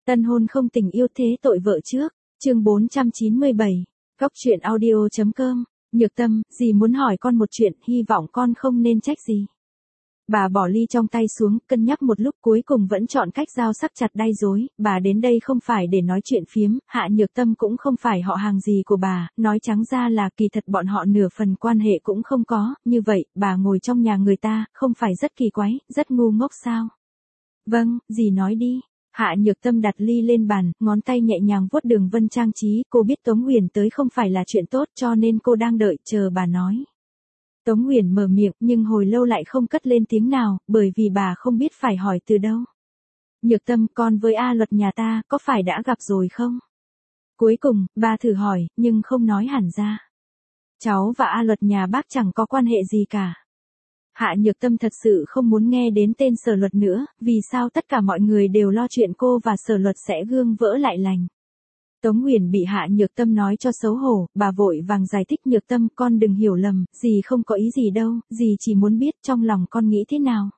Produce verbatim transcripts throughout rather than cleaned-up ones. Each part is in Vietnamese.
Tân hôn không tình yêu thế tội vợ trước, chương bốn trăm chín mươi bảy, góc truyện audio.com, Nhược Tâm, dì muốn hỏi con một chuyện, hy vọng con không nên trách gì. Bà bỏ ly trong tay xuống, cân nhắc một lúc cuối cùng vẫn chọn cách dao sắc chặt đay dối, bà đến đây không phải để nói chuyện phiếm, Hạ Nhược Tâm cũng không phải họ hàng gì của bà, nói trắng ra là kỳ thật bọn họ nửa phần quan hệ cũng không có, như vậy, bà ngồi trong nhà người ta, không phải rất kỳ quái, rất ngu ngốc sao? Vâng, dì nói đi. Hạ Nhược Tâm đặt ly lên bàn, ngón tay nhẹ nhàng vuốt đường vân trang trí, cô biết Tống Huyền tới không phải là chuyện tốt cho nên cô đang đợi chờ bà nói. Tống Huyền mở miệng nhưng hồi lâu lại không cất lên tiếng nào, bởi vì bà không biết phải hỏi từ đâu. Nhược Tâm, con với A Luật nhà ta, có phải đã gặp rồi không? Cuối cùng, bà thử hỏi, nhưng không nói hẳn ra. Cháu và A Luật nhà bác chẳng có quan hệ gì cả. Hạ Nhược Tâm thật sự không muốn nghe đến tên Sở Luật nữa, vì sao tất cả mọi người đều lo chuyện cô và Sở Luật sẽ gương vỡ lại lành. Tống Huyền bị Hạ Nhược Tâm nói cho xấu hổ, bà vội vàng giải thích Nhược Tâm, con đừng hiểu lầm, dì không có ý gì đâu, dì chỉ muốn biết trong lòng con nghĩ thế nào.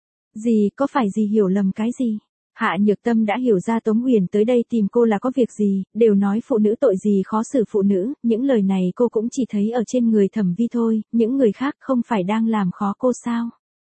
Dì có phải dì hiểu lầm cái gì? Hạ Nhược Tâm đã hiểu ra Tống Huyền tới đây tìm cô là có việc gì, đều nói phụ nữ tội gì khó xử phụ nữ, những lời này cô cũng chỉ thấy ở trên người Thẩm Vi thôi, những người khác không phải đang làm khó cô sao?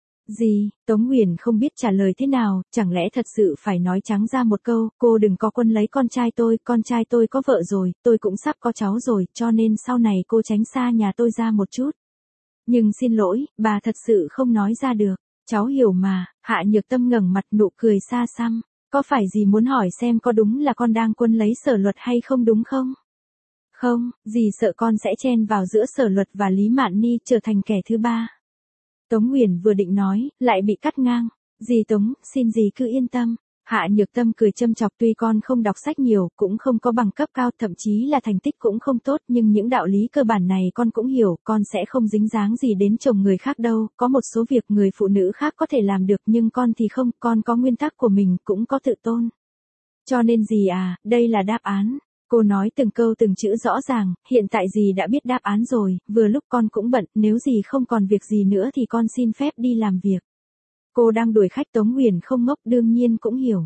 Gì, Tống Huyền không biết trả lời thế nào, chẳng lẽ thật sự phải nói trắng ra một câu, cô đừng có quân lấy con trai tôi, con trai tôi có vợ rồi, tôi cũng sắp có cháu rồi, cho nên sau này cô tránh xa nhà tôi ra một chút. Nhưng xin lỗi, bà thật sự không nói ra được. Cháu hiểu mà, Hạ Nhược Tâm ngẩng mặt nụ cười xa xăm, có phải dì muốn hỏi xem có đúng là con đang quân lấy Sở Luật hay không đúng không? Không, dì sợ con sẽ chen vào giữa Sở Luật và Lý Mạn Ni trở thành kẻ thứ ba. Tống Huyền vừa định nói, lại bị cắt ngang, dì Tống, xin dì cứ yên tâm. Hạ Nhược Tâm cười châm chọc, tuy con không đọc sách nhiều, cũng không có bằng cấp cao, thậm chí là thành tích cũng không tốt, nhưng những đạo lý cơ bản này con cũng hiểu, con sẽ không dính dáng gì đến chồng người khác đâu, có một số việc người phụ nữ khác có thể làm được nhưng con thì không, con có nguyên tắc của mình, cũng có tự tôn. Cho nên dì à, đây là đáp án. Cô nói từng câu từng chữ rõ ràng, hiện tại dì đã biết đáp án rồi, vừa lúc con cũng bận, nếu dì không còn việc gì nữa thì con xin phép đi làm việc. Cô đang đuổi khách, Tống Huyền không ngốc, đương nhiên cũng hiểu.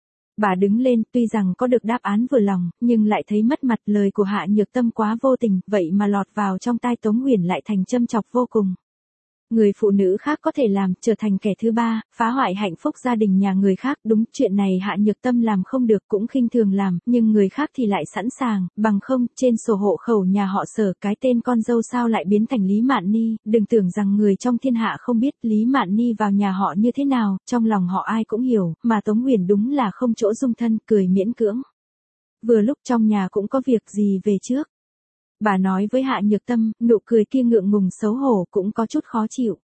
Bà đứng lên, tuy rằng có được đáp án vừa lòng, nhưng lại thấy mất mặt, lời của Hạ Nhược Tâm quá vô tình, vậy mà lọt vào trong tai Tống Huyền lại thành châm chọc vô cùng. Người phụ nữ khác có thể làm, trở thành kẻ thứ ba, phá hoại hạnh phúc gia đình nhà người khác, đúng, chuyện này Hạ Nhược Tâm làm không được, cũng khinh thường làm, nhưng người khác thì lại sẵn sàng, bằng không, trên sổ hộ khẩu nhà họ Sở, cái tên con dâu sao lại biến thành Lý Mạn Ni, đừng tưởng rằng người trong thiên hạ không biết Lý Mạn Ni vào nhà họ như thế nào, trong lòng họ ai cũng hiểu, mà Tống Huyền đúng là không chỗ dung thân, cười miễn cưỡng. Vừa lúc trong nhà cũng có việc gì về trước. Bà nói với Hạ Nhược Tâm, nụ cười kia ngượng ngùng xấu hổ, cũng có chút khó chịu.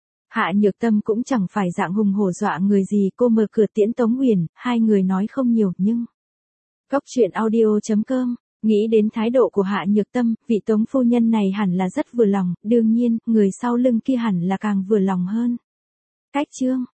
Hạ Nhược Tâm cũng chẳng phải dạng hùng hổ dọa người gì, cô mở cửa tiễn Tống Huyền, hai người nói không nhiều nhưng... Góc truyện audio.com, nghĩ đến thái độ của Hạ Nhược Tâm, vị Tống phu nhân này hẳn là rất vừa lòng, đương nhiên, người sau lưng kia hẳn là càng vừa lòng hơn. Cách chương